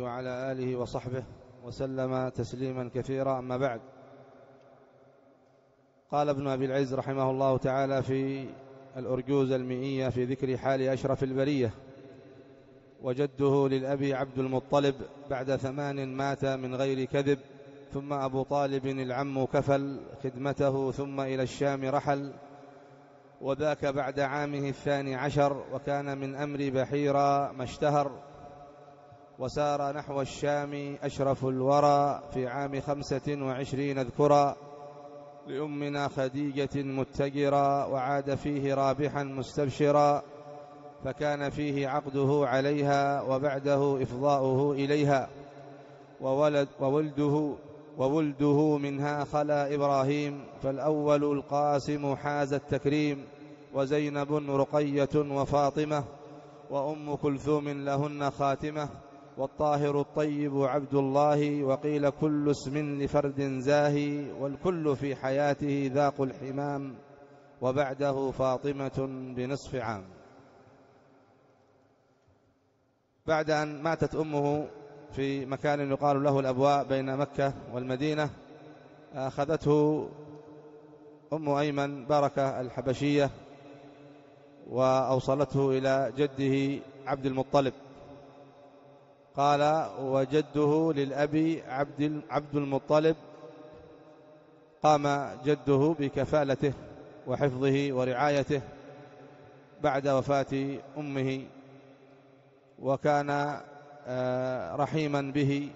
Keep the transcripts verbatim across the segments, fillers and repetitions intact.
وعلى آله وصحبه وسلم تسليما كثيرا. أما بعد، قال ابن أبي العز رحمه الله تعالى في الأرجوز المئية في ذكر حال أشرف البرية: وجده للأبي عبد المطلب بعد ثمان مات من غير كذب، ثم أبو طالب العم كفل خدمته، ثم إلى الشام رحل، وذاك بعد عامه الثاني عشر، وكان من أمر بحيرا ما اشتهر، وسار نحو الشام أشرف الورى في عام خمسة وعشرين اذكرا، لأمنا خديجة متجرا، وعاد فيه رابحا مستبشرا، فكان فيه عقده عليها وبعده إفضاؤه إليها، وولد وولده وولده منها خلا إبراهيم، فالأول القاسم حاز التكريم، وزينب رقية وفاطمة، وأم كلثوم لهن خاتمة، والطاهر الطيب عبد الله، وقيل كل اسم لفرد زاهي، والكل في حياته ذاق الحمام، وبعده فاطمة بنصف عام. بعد أن ماتت أمه في مكان يقال له الأبواء بين مكة والمدينة، أخذته أم أيمن بركة الحبشية وأوصلته إلى جده عبد المطلب. قال: وجده للأبي عبد عبد المطلب قام جده بكفالته وحفظه ورعايته بعد وفاة أمه، وكان رحيما به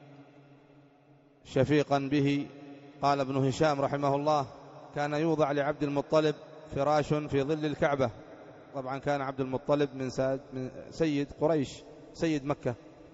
شفيقا به. قال ابن هشام رحمه الله: كان يوضع لعبد المطلب فراش في ظل الكعبة. طبعا كان عبد المطلب من سيد قريش، سيد مكة.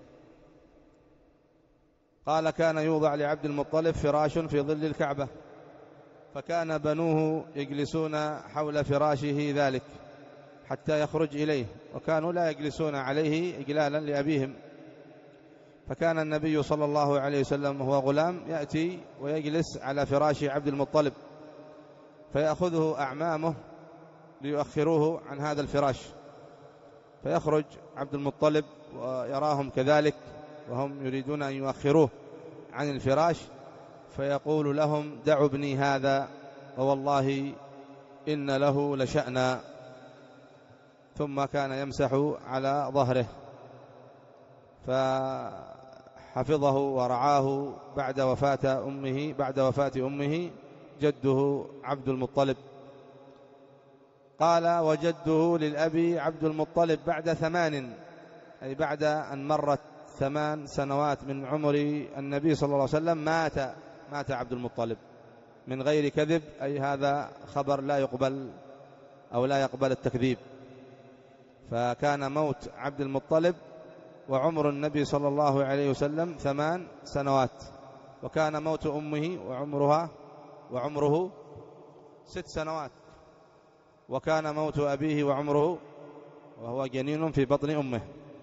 قال: كان يوضع لعبد المطلب فراش في ظل الكعبة، فكان بنوه يجلسون حول فراشه ذلك حتى يخرج إليه، وكانوا لا يجلسون عليه إجلالا لأبيهم. فكان النبي صلى الله عليه وسلم وهو غلام يأتي ويجلس على فراش عبد المطلب، فيأخذه أعمامه ليؤخروه عن هذا الفراش، فيخرج عبد المطلب ويراهم كذلك وهم يريدون أن يؤخروه عن الفراش، فيقول لهم: دعوا ابني هذا، ووالله إن له لشأنا. ثم كان يمسح على ظهره، فحفظه ورعاه بعد وفاة أمه بعد وفاة أمه جده عبد المطلب. قال: وجده للأبي عبد المطلب بعد ثمان، أي بعد أن مرت ثمان سنوات من عمر النبي صلى الله عليه وسلم مات مات عبد المطلب من غير كذب، أي هذا خبر لا يقبل أو لا يقبل التكذيب. فكان موت عبد المطلب وعمر النبي صلى الله عليه وسلم ثمان سنوات، وكان موت أمه وعمرها وعمره ست سنوات، وكان موت أبيه وعمره وهو جنين في بطن أمه.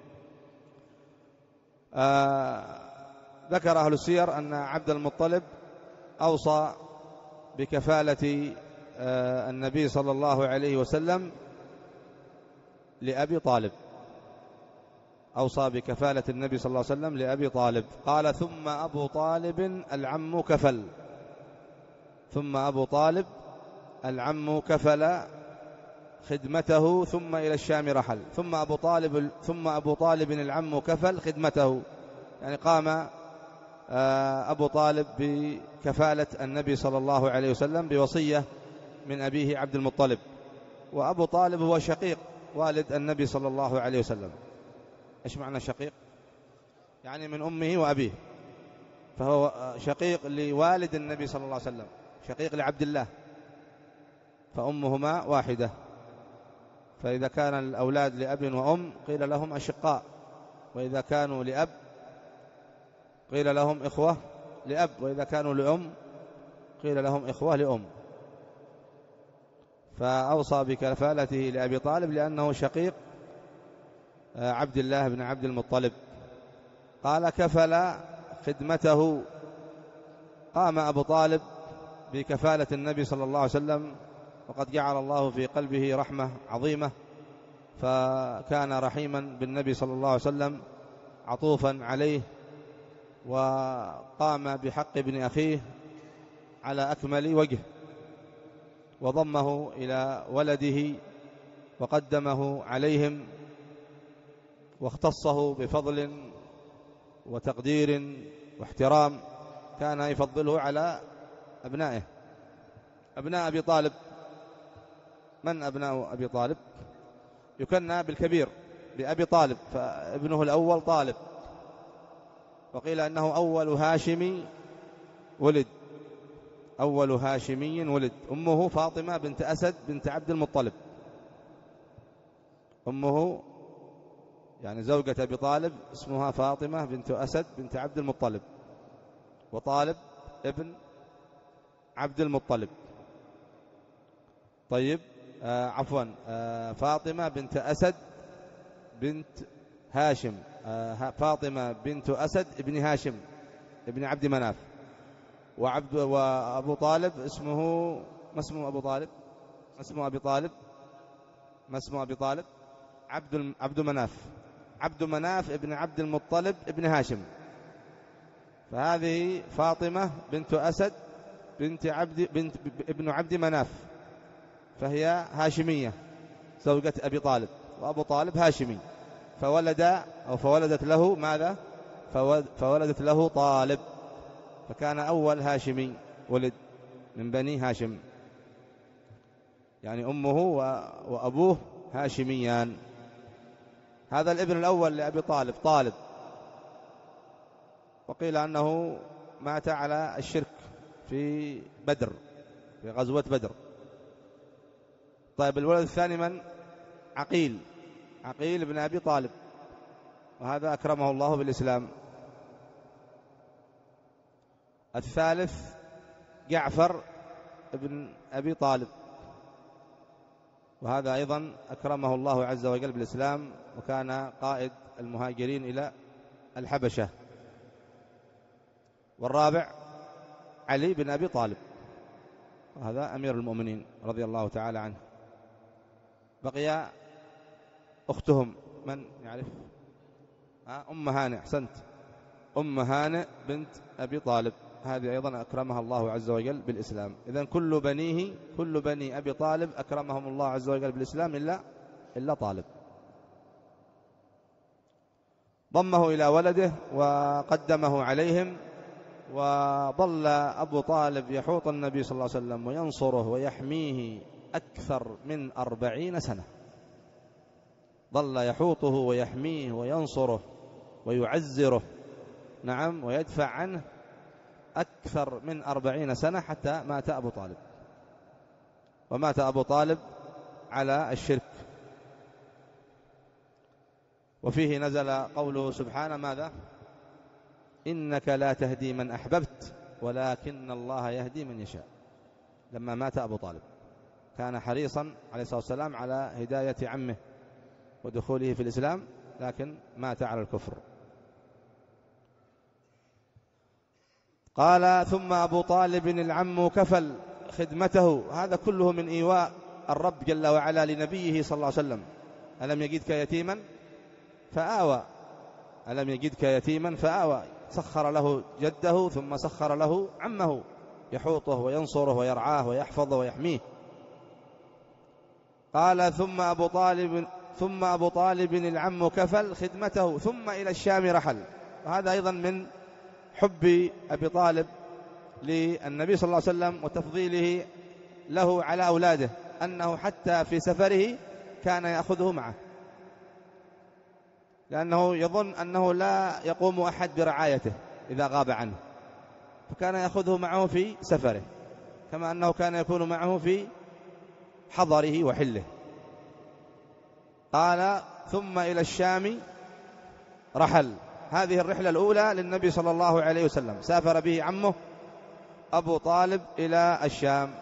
آه ذكر أهل السير أن عبد المطلب أوصى بكفالة آه النبي صلى الله عليه وسلم لأبي طالب، أوصى بكفالة النبي صلى الله عليه وسلم لأبي طالب. قال: ثم أبو طالب العم كفل ثم أبو طالب العم كفل خدمته، ثم إلى الشام رحل. ثم أبو طالب ثم أبو طالب العم كفل خدمته، يعني قام أبو طالب بكفالة النبي صلى الله عليه وسلم بوصية من أبيه عبد المطلب. وأبو طالب هو شقيق والد النبي صلى الله عليه وسلم. إيش معنى شقيق؟ يعني من أمه وأبيه، فهو شقيق لوالد النبي صلى الله عليه وسلم، شقيق لعبد الله، فأمهما واحدة. فإذا كان الأولاد لأب وأم قيل لهم أشقاء، وإذا كانوا لأب قيل لهم إخوة لأب، وإذا كانوا لأم قيل لهم إخوة لأم. فأوصى بكفالته لأبي طالب لأنه شقيق عبد الله بن عبد المطلب. قال: كفل خدمته، قام أبو طالب بكفالة النبي صلى الله عليه وسلم، وقد جعل الله في قلبه رحمة عظيمة، فكان رحيما بالنبي صلى الله عليه وسلم عطوفا عليه وقام بحق ابن أخيه على أكمل وجه، وضمه إلى ولده وقدمه عليهم، واختصه بفضل وتقدير واحترام كان يفضله على أبنائه. أبناء أبي طالب، من أبناء أبي طالب؟ يكنى بالكبير بأبي طالب، فابنه الأول طالب، وقيل أنه أول هاشمي ولد، أول هاشمي ولد. أمه فاطمة بنت أسد بنت عبد المطلب، أمه يعني زوجة أبي طالب اسمها فاطمة بنت أسد بنت عبد المطلب، وطالب ابن عبد المطلب. طيب آه عفوا آه فاطمة بنت أسد بنت هاشم، آه فاطمة بنت أسد ابن هاشم ابن عبد مناف. وعبد وأبو طالب اسمه، ما اسمه أبو طالب؟ ما اسمه أبي طالب؟ ما اسمه أبي طالب؟ عبد عبد مناف، عبد مناف ابن عبد المطلب ابن هاشم. فهذه فاطمة بنت أسد بنت عبد بنت ابن عبد مناف، فهي هاشمية زوجة أبي طالب، وأبو طالب هاشمي، فولد أو فولدت له ماذا؟ فولدت له طالب، فكان أول هاشمي ولد من بني هاشم، يعني أمه وأبوه هاشميان. هذا الابن الأول لأبي طالب طالب، وقيل أنه مات على الشرك في بدر، في غزوة بدر. طيب الولد الثاني من؟ عقيل، عقيل بن أبي طالب، وهذا أكرمه الله بالإسلام. الثالث جعفر بن أبي طالب، وهذا أيضا أكرمه الله عز وجل بالإسلام، وكان قائد المهاجرين إلى الحبشة. والرابع علي بن أبي طالب، وهذا أمير المؤمنين رضي الله تعالى عنه. بقي أختهم، من يعرف؟ أم هانئ، أحسنت، أم هانئ بنت أبي طالب، هذه أيضا أكرمها الله عز وجل بالإسلام. إذن كل بنيه كل بني أبي طالب أكرمهم الله عز وجل بالإسلام إلا إلا طالب. ضمه إلى ولده وقدمه عليهم، وظل أبو طالب يحوط النبي صلى الله عليه وسلم وينصره ويحميه أكثر من أربعين سنة، ظل يحوطه ويحميه وينصره ويعزره، نعم، ويدفع عنه أكثر من أربعين سنة حتى مات أبو طالب. ومات أبو طالب على الشرك. وفيه نزل قوله سبحانه ماذا؟ إنك لا تهدي من أحببت ولكن الله يهدي من يشاء. لما مات أبو طالب كان حريصا عليه الصلاة والسلام على هداية عمه ودخوله في الإسلام، لكن مات على الكفر. قال ثم أبو طالب العم كفل خدمته، هذا كله من إيواء الرب جل وعلا لنبيه صلى الله عليه وسلم. ألم يجدك يتيما فآوى، ألم يجدك يتيما فآوى، سخر له جده ثم سخر له عمه يحوطه وينصره ويرعاه ويحفظه ويحميه. قال ثم أبو طالب ثم أبو طالب العم كفل خدمته ثم إلى الشام رحل. وهذا أيضا من حب أبي طالب للنبي صلى الله عليه وسلم وتفضيله له على أولاده، أنه حتى في سفره كان يأخذه معه، لأنه يظن أنه لا يقوم أحد برعايته إذا غاب عنه، فكان يأخذه معه في سفره، كما أنه كان يكون معه في حضره وحله. قال ثم إلى الشام رحل. هذه الرحلة الأولى للنبي صلى الله عليه وسلم، سافر به عمه أبو طالب إلى الشام.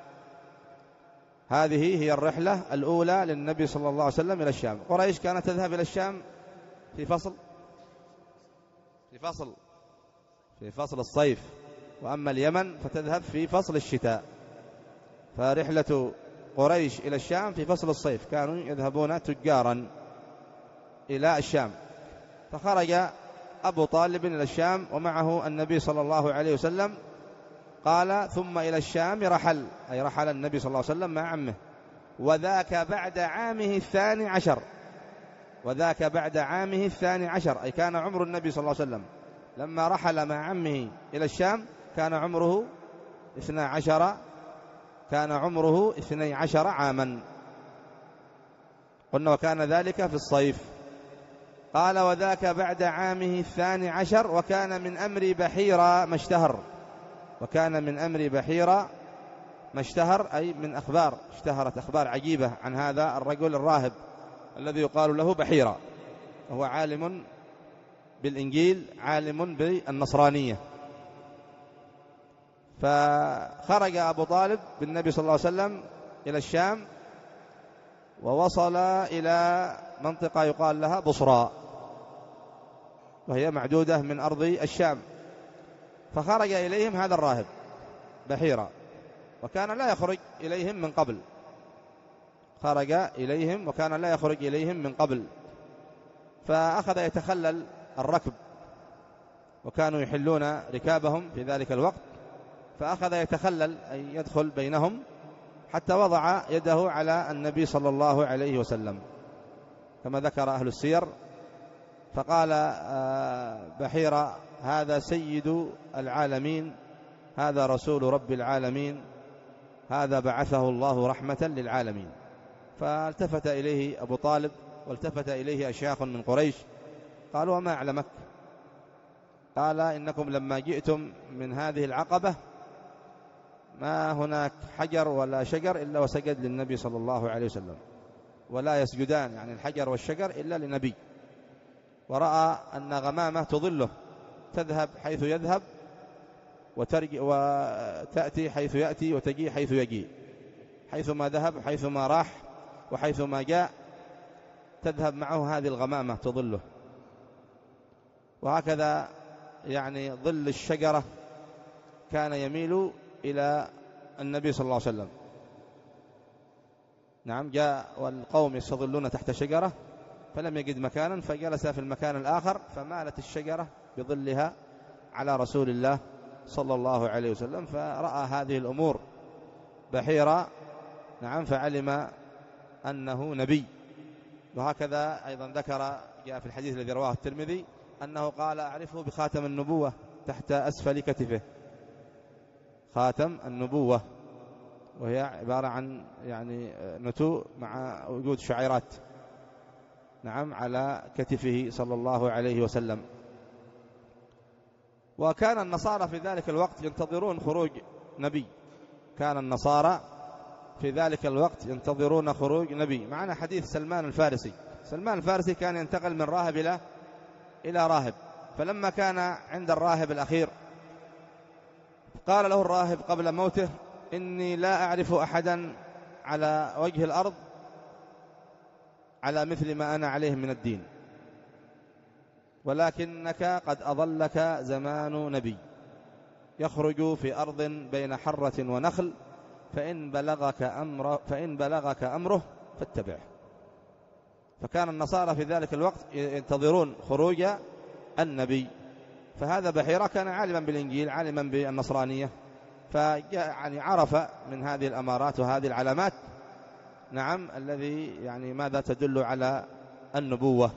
هذه هي الرحلة الأولى للنبي صلى الله عليه وسلم إلى الشام. قريش كانت تذهب إلى الشام في فصل في فصل في فصل الصيف، وأما اليمن فتذهب في فصل الشتاء. فرحلة قريش إلى الشام في فصل الصيف، كانوا يذهبون تجارا إلى الشام. فخرج أبو طالب إلى الشام ومعه النبي صلى الله عليه وسلم. قال ثم إلى الشام رحل، أي رحل النبي صلى الله عليه وسلم مع عمه، وذاك بعد عامه الثاني عشر، وذاك بعد عامه الثاني عشر، أي كان عمر النبي صلى الله عليه وسلم لما رحل مع عمه إلى الشام كان عمره اثنى عشر، كان عمره اثني عشر عاما. قلنا وكان ذلك في الصيف. قال وذاك بعد عامه الثاني عشر، وكان من أمر بحيرة ما اشتهر، وكان من أمر بحيرة ما اشتهر، أي من أخبار، اشتهرت أخبار عجيبة عن هذا الرجل الراهب الذي يقال له بحيرة، وهو عالم بالإنجيل، عالم بالنصرانية. فخرج أبو طالب بالنبي صلى الله عليه وسلم إلى الشام، ووصل إلى منطقة يقال لها بصرى، وهي معدودة من أرض الشام. فخرج إليهم هذا الراهب بحيرة، وكان لا يخرج إليهم من قبل، خرج إليهم وكان لا يخرج إليهم من قبل. فأخذ يتخلل الركب، وكانوا يحلون ركابهم في ذلك الوقت، فأخذ يتخلل أي يدخل بينهم حتى وضع يده على النبي صلى الله عليه وسلم كما ذكر أهل السير. فقال بحيرة هذا سيد العالمين، هذا رسول رب العالمين، هذا بعثه الله رحمة للعالمين. فالتفت إليه أبو طالب والتفت إليه أشياخ من قريش، قالوا وما أعلمك؟ قال إنكم لما جئتم من هذه العقبة ما هناك حجر ولا شجر إلا وسجد للنبي صلى الله عليه وسلم، ولا يسجدان يعني الحجر والشجر إلا لنبي. ورأى أن غمامة تظله تذهب حيث يذهب وترجع وتأتي حيث يأتي وتجي حيث يجي، حيث ما ذهب حيث ما راح وحيث ما جاء تذهب معه هذه الغمامة تظله. وهكذا يعني ظل الشجرة كان يميل إلى النبي صلى الله عليه وسلم. نعم، جاء والقوم يستظلون تحت شجرة فلم يجد مكانا فجلس في المكان الآخر، فمالت الشجرة بظلها على رسول الله صلى الله عليه وسلم، فرأى هذه الأمور بحيرة، نعم، فعلم أنه نبي. وهكذا أيضا ذكر جاء في الحديث الذي رواه الترمذي أنه قال أعرفه بخاتم النبوة تحت أسفل كتفه، خاتم النبوة، وهي عبارة عن يعني نتوء مع وجود شعيرات، نعم، على كتفه صلى الله عليه وسلم. وكان النصارى في ذلك الوقت ينتظرون خروج نبي، كان النصارى في ذلك الوقت ينتظرون خروج نبي. معنا حديث سلمان الفارسي، سلمان الفارسي كان ينتقل من راهب إلى إلى راهب، فلما كان عند الراهب الأخير قال له الراهب قبل موته إني لا أعرف أحدا على وجه الأرض على مثل ما أنا عليه من الدين، ولكنك قد أضلك زمان نبي يخرج في أرض بين حرة ونخل، فإن بلغك أمره فإن بلغك أمره فاتبعه. فكان النصارى في ذلك الوقت ينتظرون خروج النبي. فهذا بحيرة كان عالما بالإنجيل، عالما بالنصرانية، فيعني عرف من هذه الأمارات وهذه العلامات، نعم، الذي يعني ماذا تدل على النبوة.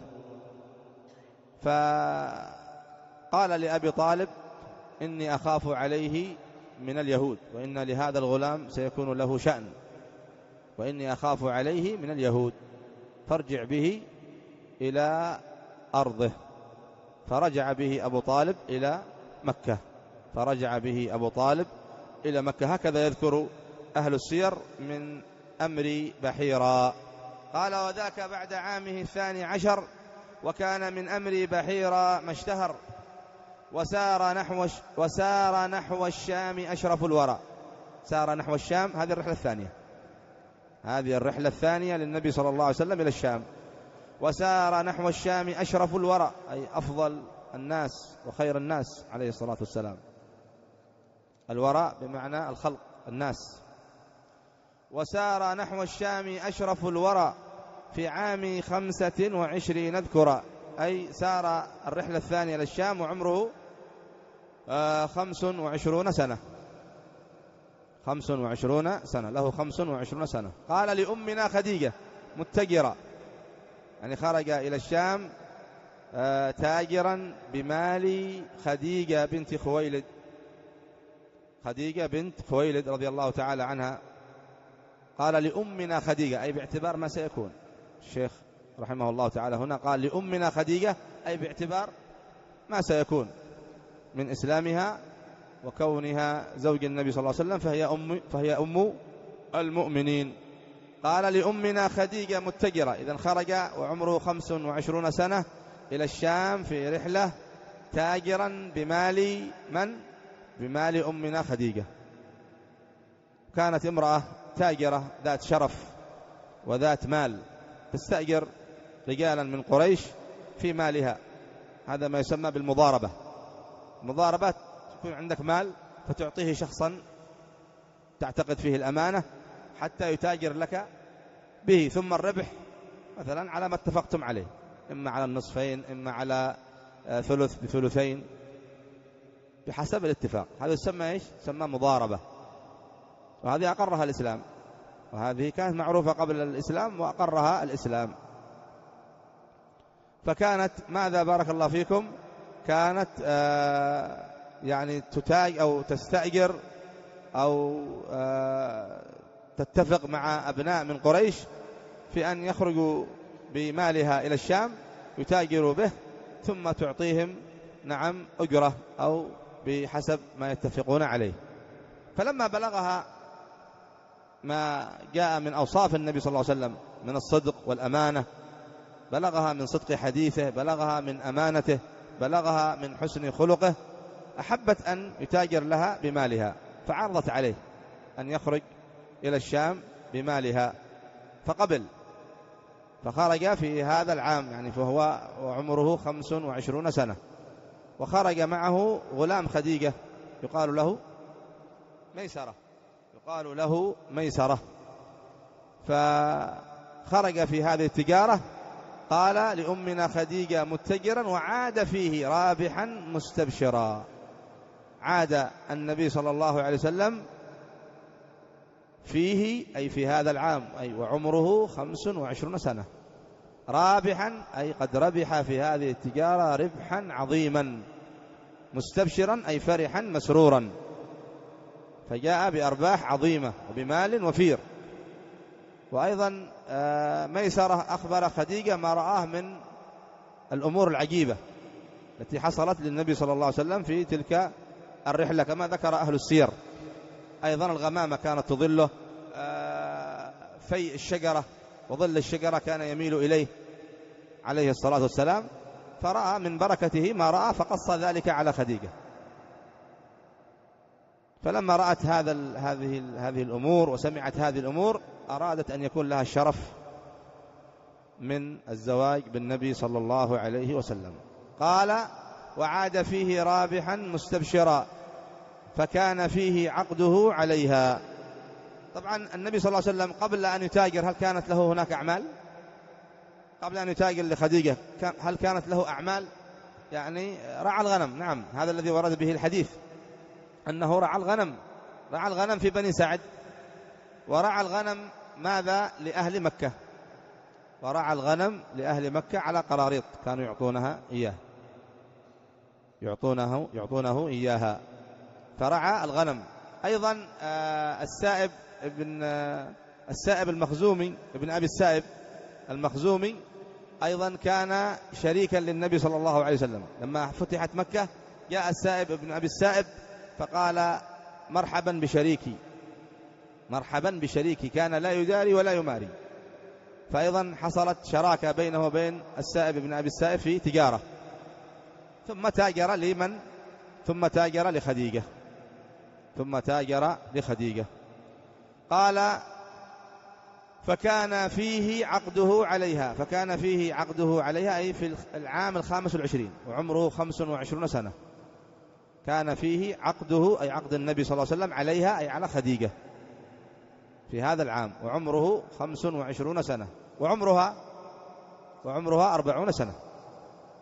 فقال لأبي طالب إني أخاف عليه من اليهود، وإن لهذا الغلام سيكون له شأن، وإني أخاف عليه من اليهود، فارجع به إلى أرضه. فرجع به أبو طالب إلى مكة، فرجع به أبو طالب إلى مكة. هكذا يذكر أهل السير من أمر بحيرة. قال وذاك بعد عامه الثاني عشر، وكان من أمر بحيرة ما اشتهر، وسار نحو وسار نحو الشام أشرف الورى. سار نحو الشام، هذه الرحلة الثانية، هذه الرحلة الثانية للنبي صلى الله عليه وسلم إلى الشام. وسار نحو الشام أشرف الورى، أي أفضل الناس وخير الناس عليه الصلاة والسلام. الورى بمعنى الخلق، الناس. وسار نحو الشام أشرف الورى في عام خمسة وعشرين اذكرا، أي سار الرحلة الثانية إلى الشام وعمره خمس وعشرون سنة، خمس وعشرون سنة، له خمس وعشرون سنة. قال لأمنا خديجة متجرة، يعني خرج إلى الشام تاجرا بمال خديجة بنت خويلد، خديجة بنت خويلد رضي الله تعالى عنها. قال لأمنا خديجة أي باعتبار ما سيكون. الشيخ رحمه الله تعالى هنا قال لأمنا خديجة أي باعتبار ما سيكون من إسلامها وكونها زوج النبي صلى الله عليه وسلم، فهي أم, فهي أم المؤمنين. قال لأمنا خديجة متجرة، إذن خرج وعمره خمس وعشرون سنة إلى الشام في رحلة تاجرا بمال من؟ بمال أمنا خديجة. كانت امرأة تاجرة ذات شرف وذات مال، تستأجر رجالا من قريش في مالها، هذا ما يسمى بالمضاربة. مضاربة يكون عندك مال فتعطيه شخصا تعتقد فيه الأمانة حتى يتاجر لك به، ثم الربح مثلا على ما اتفقتم عليه، إما على النصفين إما على ثلث بثلثين بحسب الاتفاق. هذا يسمى إيش؟ يسمى مضاربة، وهذه أقرها الإسلام، وهذه كانت معروفة قبل الإسلام وأقرها الإسلام. فكانت ماذا بارك الله فيكم؟ كانت آه يعني تتاج أو تستأجر أو آه تتفق مع أبناء من قريش في أن يخرجوا بمالها إلى الشام يتاجروا به، ثم تعطيهم نعم أجرة أو بحسب ما يتفقون عليه. فلما بلغها ما جاء من أوصاف النبي صلى الله عليه وسلم من الصدق والأمانة، بلغها من صدق حديثه، بلغها من أمانته، بلغها من حسن خلقه، أحبت أن يتاجر لها بمالها، فعرضت عليه أن يخرج إلى الشام بمالها فقبل. فخرج في هذا العام، يعني فهو وعمره خمس وعشرون سنة، وخرج معه غلام خديجة يقال له ميسرة، يقال له ميسرة. فخرج في هذه التجارة. قال لأمنا خديجة متجرا وعاد فيه رابحا مستبشرا. عاد النبي صلى الله عليه وسلم فيه أي في هذا العام أي وعمره خمس وعشرون سنة، رابحا أي قد ربح في هذه التجارة ربحا عظيما، مستبشرا أي فرحا مسرورا، فجاء بأرباح عظيمة وبمال وفير. وأيضا ميسرة أخبر خديجة ما رآه من الأمور العجيبة التي حصلت للنبي صلى الله عليه وسلم في تلك الرحلة، كما ذكر أهل السير. أيضا الغمامة كانت تظله، في الشجرة وظل الشجرة كان يميل إليه عليه الصلاة والسلام، فرأى من بركته ما رأى فقص ذلك على خديجة. فلما رأت هذا هذه هذه الأمور وسمعت هذه الأمور أرادت أن يكون لها الشرف من الزواج بالنبي صلى الله عليه وسلم. قال وعاد فيه رابحا مستبشرا فكان فيه عقده عليها. طبعا النبي صلى الله عليه وسلم قبل أن يتاجر هل كانت له هناك أعمال؟ قبل أن يتاجر لخديجة هل كانت له أعمال؟ يعني رعى الغنم، نعم، هذا الذي ورد به الحديث أنه رعى الغنم، رعى الغنم في بني سعد، ورعى الغنم ماذا؟ لأهل مكة، ورعى الغنم لأهل مكة على قراريط كانوا يعطونها إياه، يعطونه يعطونه إياها، فرعى الغنم. أيضا السائب ابن السائب المخزومي ابن أبي السائب المخزومي أيضا كان شريكا للنبي صلى الله عليه وسلم. لما فتحت مكة جاء السائب ابن أبي السائب فقال مرحبا بشريكي، مرحبا بشريكي، كان لا يداري ولا يماري. فأيضا حصلت شراكة بينه وبين السائب ابن أبي السائب في تجارة. ثم تاجر لمن؟ ثم تاجر لخديجة، ثم تاجر لخديجة. قال فكان فيه عقده عليها، فكان فيه عقده عليها أي في العام الخامس والعشرين وعمره خمس وعشرون سنة، كان فيه عقده أي عقد النبي صلى الله عليه وسلم عليها أي على خديجة في هذا العام وعمره خمس وعشرون سنة، وعمرها وعمرها أربعون سنة،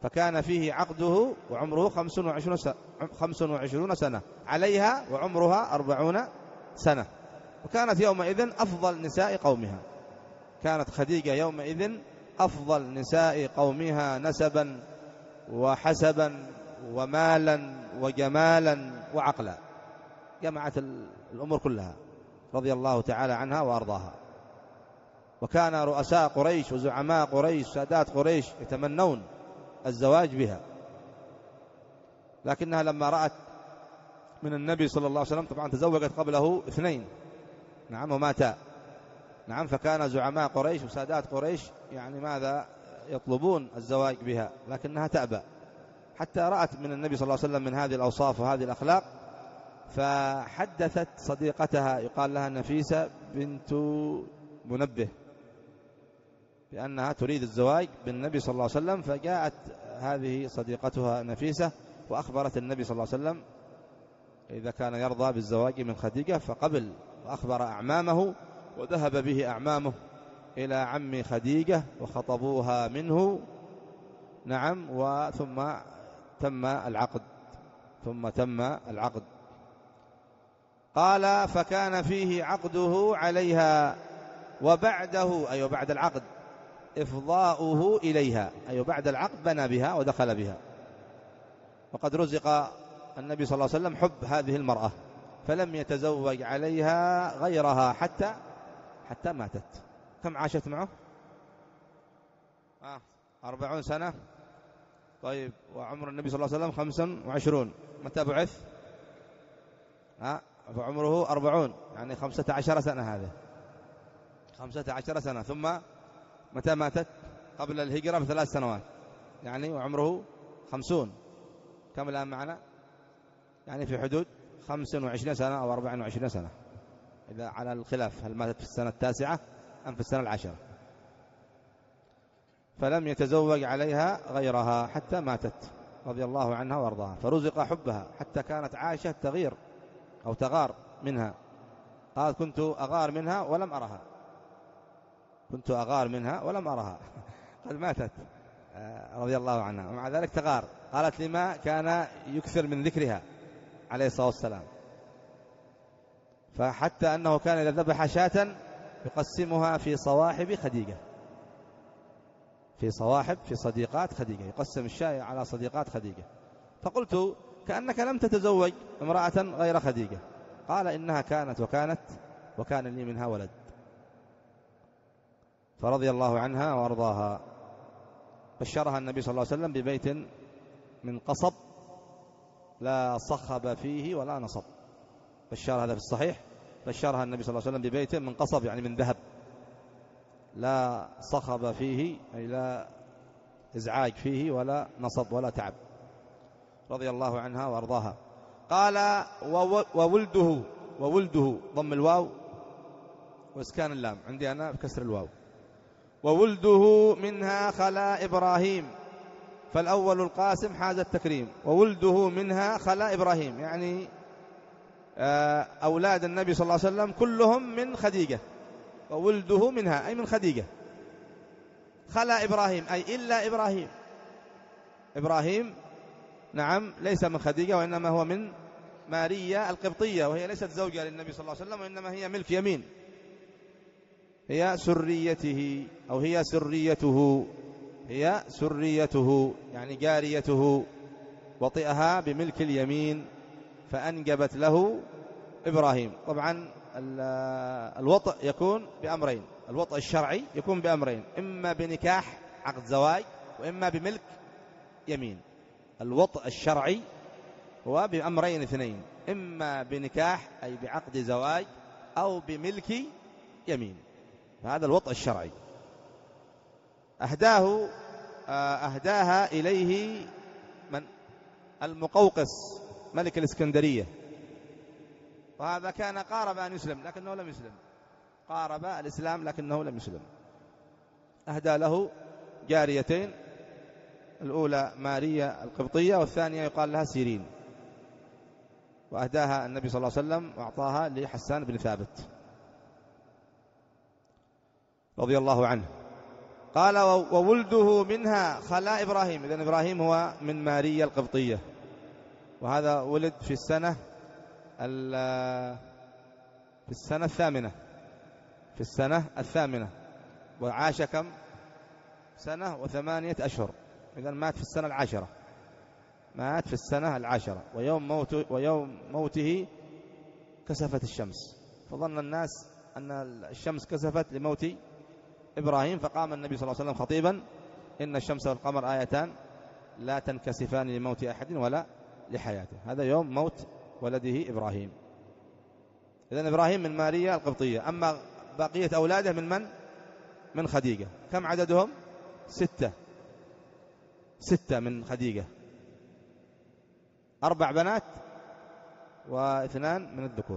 فكان فيه عقده وعمره خمس وعشرون سنة عليها وعمرها أربعون سنة. وكانت يومئذ أفضل نساء قومها، كانت خديجة يومئذ أفضل نساء قومها نسبا وحسبا ومالا وجمالا وعقلا، جمعت الأمور كلها رضي الله تعالى عنها وأرضاها. وكان رؤساء قريش وزعماء قريش سادات قريش يتمنون الزواج بها، لكنها لما رأت من النبي صلى الله عليه وسلم، طبعا تزوجت قبله اثنين نعم وماتا نعم، فكان زعماء قريش وسادات قريش يعني ماذا يطلبون الزواج بها، لكنها تأبى، حتى رأت من النبي صلى الله عليه وسلم من هذه الأوصاف وهذه الأخلاق، فحدثت صديقتها يقال لها نفيسة بنت منبه بأنها تريد الزواج بالنبي صلى الله عليه وسلم. فجاءت هذه صديقتها نفيسة وأخبرت النبي صلى الله عليه وسلم إذا كان يرضى بالزواج من خديجة، فقبل وأخبر أعمامه، وذهب به أعمامه إلى عم خديجة وخطبوها منه نعم، وثم تم العقد ثم تم العقد. قال فكان فيه عقده عليها وبعده، أي بعد العقد، إفضاؤه إليها، أي بعد العقد بنى بها ودخل بها. وقد رزق النبي صلى الله عليه وسلم حب هذه المرأة، فلم يتزوج عليها غيرها حتى حتى ماتت. كم عاشت معه؟ آه أربعون سنة. طيب، وعمر النبي صلى الله عليه وسلم خمسا وعشرون. متى بعث؟ آه فعمره أربعون، يعني خمسة عشر سنة، هذا خمسة عشر سنة. ثم متى ماتت؟ قبل الهجرة بثلاث سنوات، يعني وعمره خمسون. كم الآن معنا؟ يعني في حدود خمس وعشرين سنة أو أربع وعشرين سنة، إذا على الخلاف هل ماتت في السنة التاسعة أم في السنة العاشرة. فلم يتزوج عليها غيرها حتى ماتت رضي الله عنها وارضاها، فرزق حبها حتى كانت عائشة تغير أو تغار منها. قالت كنت أغار منها ولم أرها، كنت أغار منها ولم أرها قد ماتت رضي الله عنها، ومع ذلك تغار. قالت لما كان يكثر من ذكرها عليه الصلاة والسلام، فحتى أنه كان إذا ذبح شاة يقسمها في صواحب خديجة، في صواحب في صديقات خديجة، يقسم الشاة على صديقات خديجة. فقلت كأنك لم تتزوج امرأة غير خديجة. قال إنها كانت وكانت وكان لي منها ولد. فرضي الله عنها وأرضاها. بشرها النبي صلى الله عليه وسلم ببيت من قصب لا صخب فيه ولا نصب. بشر هذا في الصحيح، بشرها النبي صلى الله عليه وسلم ببيت من قصب يعني من ذهب، لا صخب فيه أي لا إزعاج فيه ولا نصب ولا تعب، رضي الله عنها وأرضاها. قال وولده، وولده ضم الواو واسكان اللام، عندي أنا بكسر الواو. وولده منها خلا إبراهيم، فالأول القاسم حاز التكريم. وولده منها خلا إبراهيم، يعني أولاد النبي صلى الله عليه وسلم كلهم من خديجة. وولده منها أي من خديجة. خلا إبراهيم أي إلا إبراهيم. إبراهيم نعم ليس من خديجة، وإنما هو من ماريا القبطية، وهي ليست زوجة للنبي صلى الله عليه وسلم، وإنما هي ملك يمين، هي سريته أو هي سريته، هي سريته يعني جاريته، وطئها بملك اليمين فأنجبت له إبراهيم. طبعا الوطء يكون بأمرين، الوطء الشرعي يكون بأمرين، إما بنكاح عقد زواج، وإما بملك يمين. الوطء الشرعي هو بأمرين اثنين، إما بنكاح أي بعقد زواج، أو بملك يمين. هذا الوطء الشرعي. أهداه أهداها إليه من؟ المقوقس ملك الإسكندرية، وهذا كان قارب أن يسلم لكنه لم يسلم، قارب الإسلام لكنه لم يسلم. أهدى له جاريتين، الأولى ماريا القبطية والثانية يقال لها سيرين، وأهداها النبي صلى الله عليه وسلم وأعطاها لحسان بن ثابت رضي الله عنه. قال وولده منها خلا إبراهيم. إذن إبراهيم هو من ماريا القبطية، وهذا ولد في السنة في السنة الثامنة في السنة الثامنة وعاش كم سنة وثمانية أشهر. إذن مات في السنة العاشرة مات في السنة العاشرة ويوم موته, ويوم موته كسفت الشمس، فظن الناس أن الشمس كسفت لموت إبراهيم، فقام النبي صلى الله عليه وسلم خطيبا: إن الشمس والقمر آيتان لا تنكسفان لموت أحد ولا لحياته. هذا يوم موت ولده إبراهيم. إذن إبراهيم من ماريا القبطية. أما بقية أولاده من من؟ من خديجة. كم عددهم؟ ستة ستة من خديجة، أربع بنات واثنان من الذكور.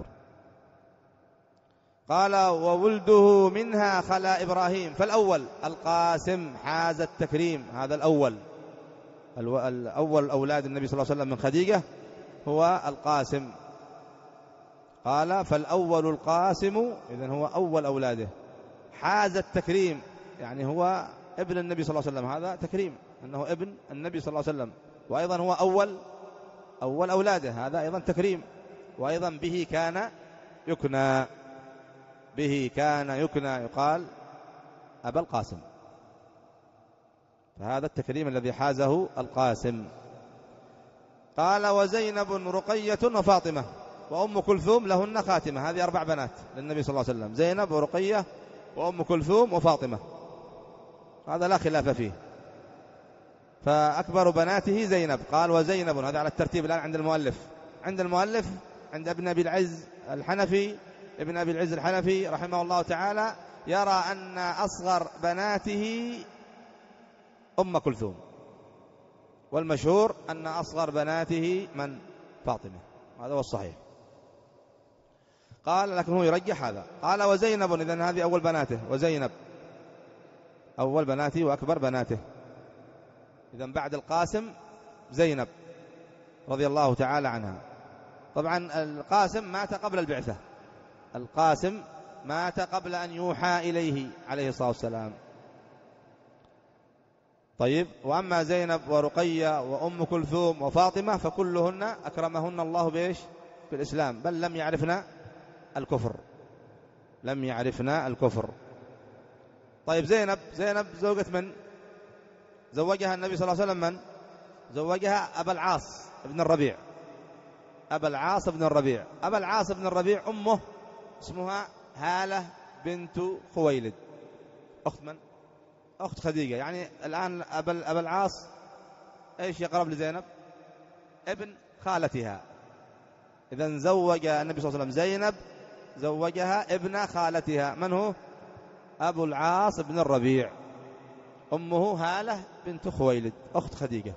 قال وولده منها خلا إبراهيم. فالأول القاسم حاز التكريم، هذا الأول الأول أولاد النبي صلى الله عليه وسلم من خديجة هو القاسم. قال فالأول القاسم، إذن هو أول أولاده. حاز التكريم يعني هو ابن النبي صلى الله عليه وسلم، هذا تكريم أنه ابن النبي صلى الله عليه وسلم، وأيضا هو أول أول أولاده، هذا أيضا تكريم. وأيضا به كان يكنى به كان يكنى يقال أبا القاسم، فهذا التكريم الذي حازه القاسم. قال وزينب رقية وفاطمة وأم كلثوم لهن خاتمة. هذه أربع بنات للنبي صلى الله عليه وسلم: زينب ورقية وأم كلثوم وفاطمة، هذا لا خلاف فيه. فأكبر بناته زينب. قال وزينب، هذا على الترتيب الآن عند المؤلف عند المؤلف عند ابن أبي العز الحنفي ابن أبي العز الحنفي رحمه الله تعالى يرى أن أصغر بناته أم كلثوم، والمشهور أن أصغر بناته من؟ فاطمة، هذا هو الصحيح. قال لكن هو يرجح هذا. قال وزينب، إذن هذه أول بناته، وزينب أول بناته وأكبر بناته. إذن بعد القاسم زينب رضي الله تعالى عنها. طبعا القاسم مات قبل البعثة، القاسم مات قبل أن يوحى إليه عليه الصلاة والسلام. طيب، وأما زينب ورقية وأم كلثوم وفاطمة فكلهن أكرمهن الله بإيش؟ بالإسلام، بل لم يعرفنا الكفر لم يعرفنا الكفر. طيب، زينب زينب زوجة من؟ زوجها النبي صلى الله عليه وسلم من؟ زوجها أبا العاص ابن الربيع أبا العاص ابن الربيع أبا العاص ابن الربيع أمه اسمها هالة بنت خويلد، أخت من؟ أخت خديجة. يعني الآن أبا أبا العاص إيش يقرب لزينب؟ ابن خالتها. إذن زوج النبي صلى الله عليه وسلم زينب، زوجها ابن خالتها. من هو؟ أبو العاص بن الربيع، أمه هالة بنت خويلد أخت خديجة.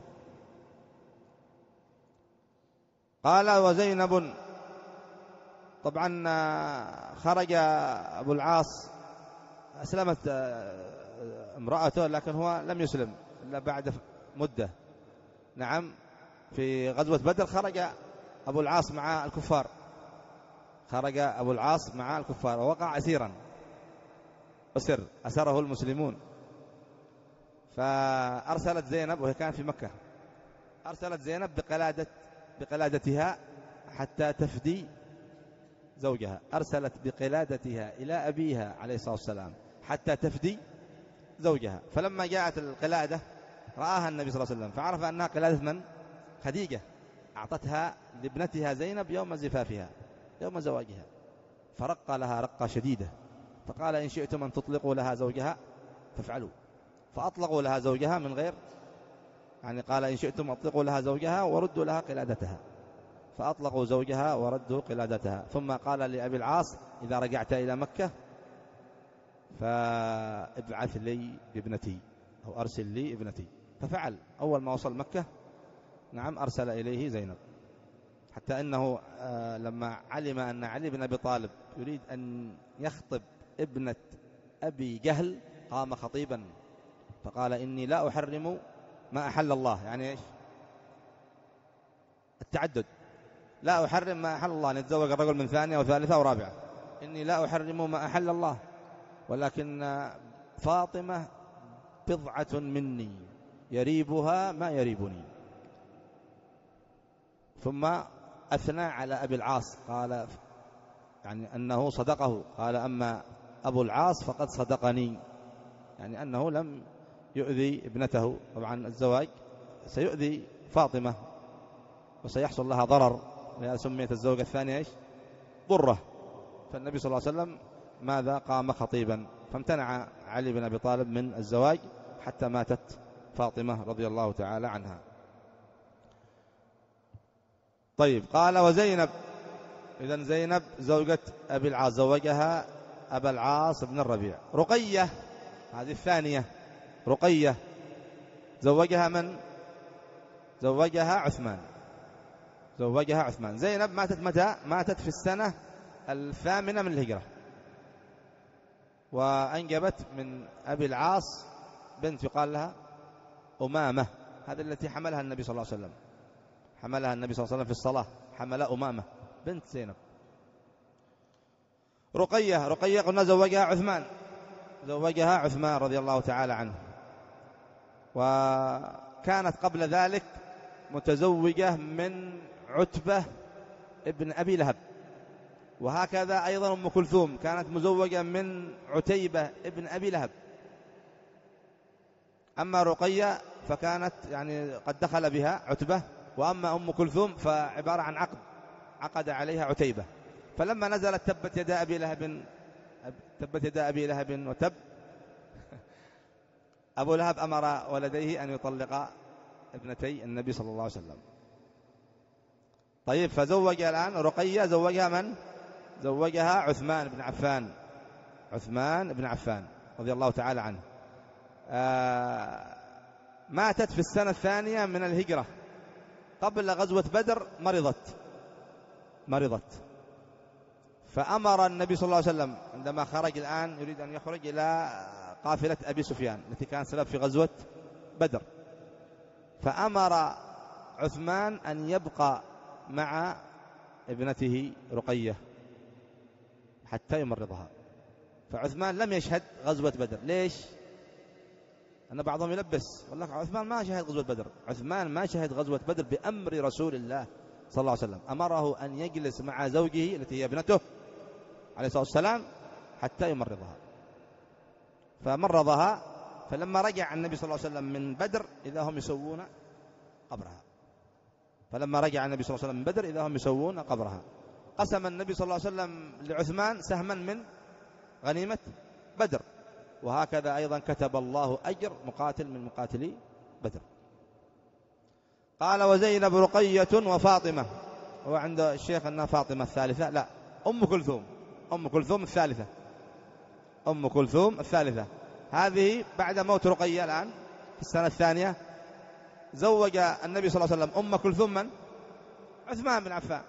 قال وزينب، طبعا خرج أبو العاص، أسلمت امرأته لكن هو لم يسلم إلا بعد مدة. نعم، في غزوة بدر خرج أبو العاص مع الكفار خرج أبو العاص مع الكفار ووقع أسيرا، أسر أسره المسلمون. فأرسلت زينب، وهي كانت في مكة، أرسلت زينب بقلادة بقلادتها حتى تفدي زوجها. أرسلت بقلادتها إلى أبيها عليه الصلاة والسلام حتى تفدي زوجها. فلما جاءت القلادة رآها النبي صلى الله عليه وسلم فعرف أنها قلادة من؟ خديجة، أعطتها لابنتها زينب يوم زفافها يوم زواجها، فرق لها رقة شديدة، فقال إن شئتم أن تطلقوا لها زوجها فافعلوا. فأطلقوا لها زوجها من غير، يعني قال إن شئتم أطلقوا لها زوجها وردوا لها قلادتها، فأطلقوا زوجها وردوا قلادتها. ثم قال لأبي العاص إذا رجعت إلى مكة فابعث لي بابنتي أو أرسل لي ابنتي. ففعل. أول ما وصل مكة نعم أرسل إليه زينب، حتى أنه لما علم أن علي بن أبي طالب يريد أن يخطب ابنة أبي جهل قام خطيبا فقال إني لا أحرم ما أحل الله. يعني إيش؟ التعدد، لا أحرم ما أحل الله، نتزوج الرجل من ثانية وثالثة ورابعة. إني لا أحرم ما أحل الله، ولكن فاطمة بضعة مني يريبها ما يريبني. ثم أثنى على أبي العاص، قال يعني أنه صدقه، قال أما أبو العاص فقد صدقني، يعني أنه لم يؤذي ابنته. طبعا الزواج سيؤذي فاطمة وسيحصل لها ضرر، لأنها سميت الزوجة الثانية إيش؟ ضرة. فالنبي صلى الله عليه وسلم ماذا؟ قام خطيبا، فامتنع علي بن أبي طالب من الزواج حتى ماتت فاطمة رضي الله تعالى عنها. طيب، قال وزينب، إذن زينب زوجة أبي العاص زوجها أبا العاص بن الربيع. رقية هذه الثانية، رقية زوجها من؟ زوجها عثمان، زوجها عثمان. زينب ماتت متى؟ ماتت في السنة الثامنة من الهجرة، وأنجبت من أبي العاص بنت يقال لها أمامة، هذه التي حملها النبي صلى الله عليه وسلم، حملها النبي صلى الله عليه وسلم في الصلاة، حمل أمامة بنت زينب. رقية، رقية قلنا زوجها عثمان، زوجها عثمان رضي الله تعالى عنه، وكانت قبل ذلك متزوجة من عتبة ابن أبي لهب. وهكذا أيضا أم كلثوم كانت مزوجة من عتيبة ابن أبي لهب. أما رقية فكانت يعني قد دخل بها عتبة، وأما أم كلثوم فعبارة عن عقد عقد عليها عتيبة. فلما نزلت تبت يدا أبي لهب، تبت يدا أبي لهب وتب، أبو لهب أمر ولديه أن يطلق ابنتي النبي صلى الله عليه وسلم. طيب، فزوج الآن رقية زوجها من؟ زوجها عثمان بن عفان، عثمان بن عفان رضي الله تعالى عنه. آه ماتت في السنة الثانية من الهجرة، قبل غزوة بدر مرضت مرضت فأمر النبي صلى الله عليه وسلم عندما خرج الآن يريد أن يخرج إلى قافلة أبي سفيان التي كانت سبب في غزوة بدر، فأمر عثمان أن يبقى مع ابنته رقية حتى يمرضها. فعثمان لم يشهد غزوة بدر. ليش؟ أن بعضهم يلبس والله عثمان ما شهد غزوة بدر. عثمان ما شهد غزوة بدر بأمر رسول الله صلى الله عليه وسلم، أمره أن يجلس مع زوجه التي هي ابنته عليه الصلاة والسلام حتى يمرضها. فمرضها، فلما رجع النبي صلى الله عليه وسلم من بدر إذا هم يسوون قبرها. فلما رجع النبي صلى الله عليه وسلم من بدر إذا هم يسوون قبرها. قسم النبي صلى الله عليه وسلم لعثمان سهما من غنيمة بدر، وهكذا أيضا كتب الله أجر مقاتل من مقاتلي بدر. قال وزينب رقية وفاطمة، هو عند الشيخ أنها فاطمة الثالثة، لا، أم كلثوم، أم كلثوم الثالثة، أم كلثوم الثالثة. هذه بعد موت رقية الآن في السنة الثانية زوج النبي صلى الله عليه وسلم أم كلثوم من؟ عثمان بن عفان.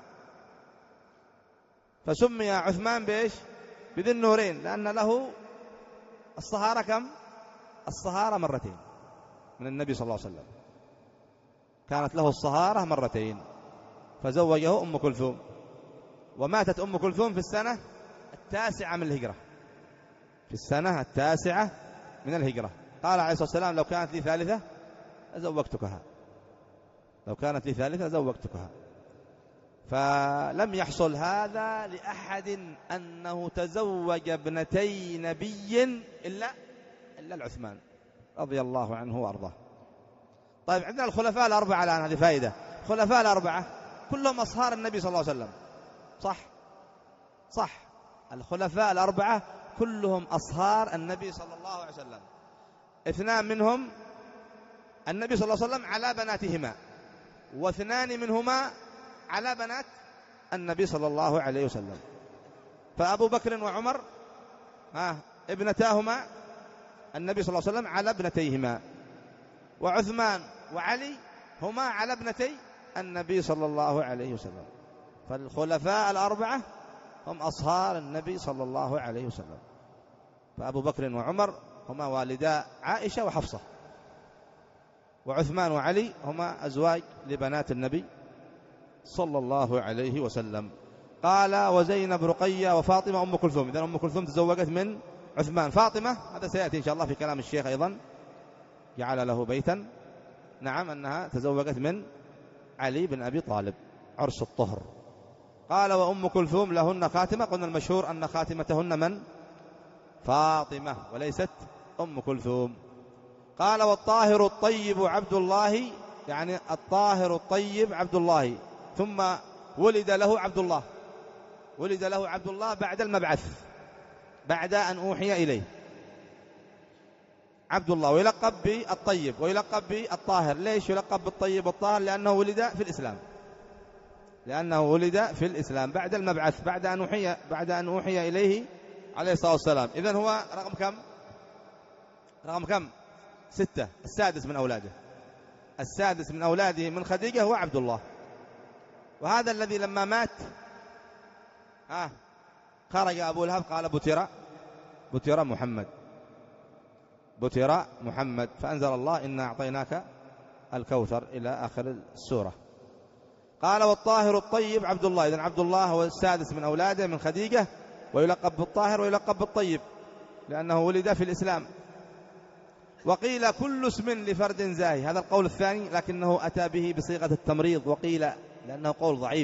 فسمي عثمان بإيش؟ بذي النورين، لأن له الصهارة كم؟ الصهارة مرتين من النبي صلى الله عليه وسلم، كانت له الصهارة مرتين، فزوجه أم كلثوم. وماتت أم كلثوم في السنة التاسعة من الهجرة، في السنة التاسعة من الهجرة. قال عليه الصلاة والسلام لو كانت لي ثالثة زوجتكها، لو كانت لي ثالثة زوجتكها. فلم يحصل هذا لأحد أنه تزوج ابنتي نبي إلا إلا العثمان رضي الله عنه وأرضاه. طيب، عندنا الخلفاء الأربعة الآن، هذه فائدة. الخلفاء الأربعة كلهم أصهار النبي صلى الله عليه وسلم، صح؟ صح، الخلفاء الأربعة كلهم أصهار النبي صلى الله عليه وسلم. اثنان منهم النبي صلى الله عليه وسلم على بناتهما، واثنان منهما على بنات النبي صلى الله عليه وسلم. فأبو بكر وعمر ها ابنتاهما النبي صلى الله عليه وسلم على ابنتيهما، وعثمان وعلي هما على ابنتي النبي صلى الله عليه وسلم. فالخلفاء الأربعة هم أصهار النبي صلى الله عليه وسلم. فأبو بكر وعمر هما والدا عائشة وحفصة، وعثمان وعلي هما أزواج لبنات النبي صلى الله عليه وسلم. قال وزينب رقية وفاطمة أم كلثوم. إذن أم كلثوم تزوجت من عثمان. فاطمة هذا سيأتي إن شاء الله في كلام الشيخ أيضا، جعل له بيتا، نعم، أنها تزوجت من علي بن أبي طالب عرس الطهر. قال وأم كلثوم لهن خاتمة، قلنا المشهور أن خاتمتهن من؟ فاطمة وليست أم كلثوم. قال والطاهر الطيب عبد الله، يعني الطاهر الطيب عبد الله، ثم ولد له عبد الله، ولد له عبد الله بعد المبعث، بعد أن أوحي إليه عبد الله، ويلقب بالطيب ويلقب بالطاهر. ليش يلقب بالطيب والطاهر؟ لأنه ولد في الإسلام، لأنه ولد في الإسلام بعد المبعث، بعد أن أوحي بعد أن أوحي إليه عليه الصلاة والسلام. إذن هو رقم كم؟ رقم كم؟ ستة، السادس من أولاده، السادس من أولاده من خديجة هو عبد الله. وهذا الذي لما مات آه خرج أبو لهب قال بتر بتر محمد، بتر محمد، فأنزل الله إنا أعطيناك الكوثر إلى آخر السورة. قال والطاهر الطيب عبد الله، إذن عبد الله هو السادس من أولاده من خديجة، ويلقب بالطاهر ويلقب بالطيب لأنه ولد في الإسلام. وقيل كل اسم لفرد زاهي، هذا القول الثاني، لكنه أتى به بصيغة التمريض، وقيل لأنه قول ضعيف.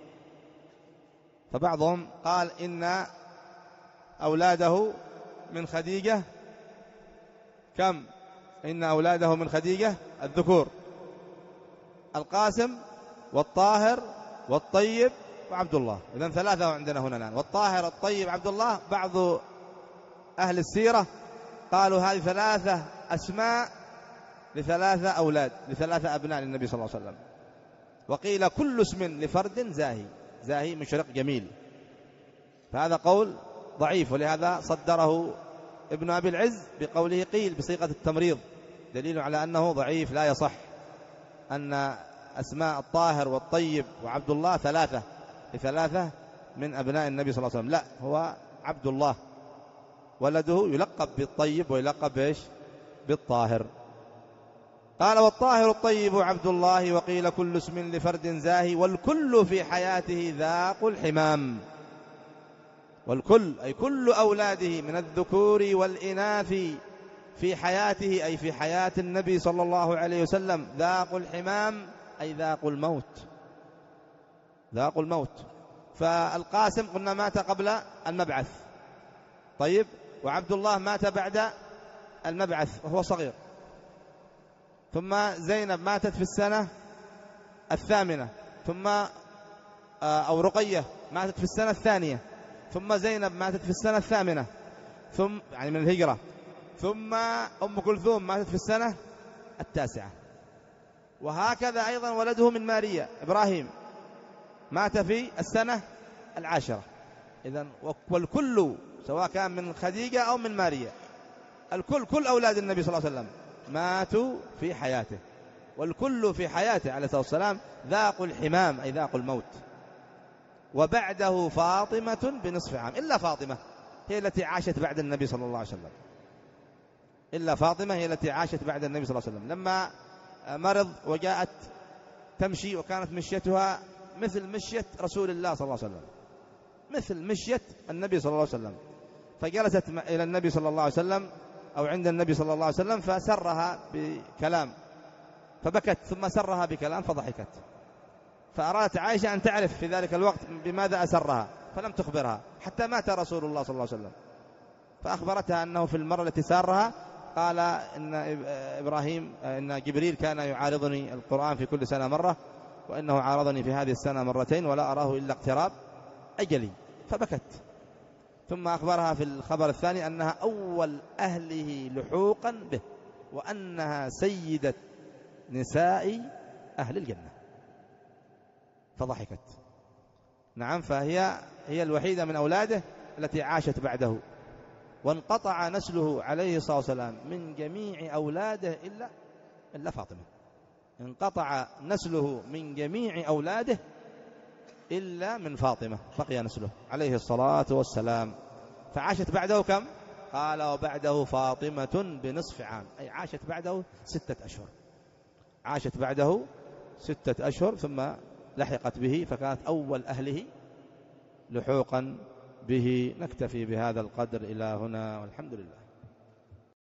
فبعضهم قال إن أولاده من خديجة كم؟ إن أولاده من خديجة الذكور القاسم والطاهر والطيب وعبد الله. إذن ثلاثة عندنا هنا الآن، والطاهر الطيب عبد الله. بعض أهل السيرة قالوا هذه ثلاثة أسماء لثلاثة أولاد، لثلاثة أبناء للنبي صلى الله عليه وسلم. وقيل كل اسم لفرد زاهي، زاهي مشرق جميل، فهذا قول ضعيف، ولهذا صدره ابن أبي العز بقوله قيل بصيغة التمريض، دليل على أنه ضعيف لا يصح أن أسماء الطاهر والطيب وعبد الله ثلاثة لثلاثة من أبناء النبي صلى الله عليه وسلم، لا، هو عبد الله ولده يلقب بالطيب ويلقب بإيش؟ بالطاهر. قال والطاهر الطيب عبد الله. وقيل كل اسم لفرد زاهي، والكل في حياته ذاق الحمام، والكل أي كل أولاده من الذكور والإناث في حياته أي في حياة النبي صلى الله عليه وسلم ذاق الحمام أي ذاق الموت، ذاق الموت. فالقاسم قلنا مات قبل المبعث، طيب، وعبد الله مات بعد المبعث وهو صغير. ثم زينب ماتت في السنة الثامنة، ثم أو رقية ماتت في السنة الثانية، ثم زينب ماتت في السنة الثامنة، ثم يعني من الهجرة، ثم أم كلثوم ماتت في السنة التاسعة. وهكذا أيضا ولده من ماريا إبراهيم مات في السنة العاشرة. إذن والكل سواء كان من خديجة أو من ماريا، الكل كل أولاد النبي صلى الله عليه وسلم ماتوا في حياته، والكل في حياته عليه الصلاة والسلام ذاقوا الحمام أي ذاقوا الموت. وبعده فاطمة بنصف عام، إلا فاطمة هي التي عاشت بعد النبي صلى الله عليه وسلم، إلا فاطمة هي التي عاشت بعد النبي صلى الله عليه وسلم. لما مرض وجاءت تمشي وكانت مشيتها مثل مشية رسول الله صلى الله عليه وسلم، مثل مشية النبي صلى الله عليه وسلم، فجلست إلى النبي صلى الله عليه وسلم أو عند النبي صلى الله عليه وسلم، فسرها بكلام فبكت، ثم سرها بكلام فضحكت، فأرادت عائشة أن تعرف في ذلك الوقت بماذا أسرها، فلم تخبرها حتى مات رسول الله صلى الله عليه وسلم، فأخبرتها أنه في المرة التي سارها قال إن إبراهيم إن جبريل كان يعارضني القرآن في كل سنة مرة، وإنه عارضني في هذه السنة مرتين ولا أراه إلا اقتراب أجلي، فبكت. ثم أخبرها في الخبر الثاني أنها أول أهله لحوقا به، وأنها سيدة نساء أهل الجنة، فضحكت. نعم، فهي هي الوحيدة من أولاده التي عاشت بعده، وانقطع نسله عليه الصلاة والسلام من جميع أولاده إلا إلا فاطمة، انقطع نسله من جميع أولاده إلا من فاطمة بقي نسله عليه الصلاة والسلام. فعاشت بعده كم؟ قال وبعده فاطمة بنصف عام، أي عاشت بعده ستة أشهر، عاشت بعده ستة أشهر ثم لحقت به، فكانت أول أهله لحوقا به. نكتفي بهذا القدر إلى هنا، والحمد لله.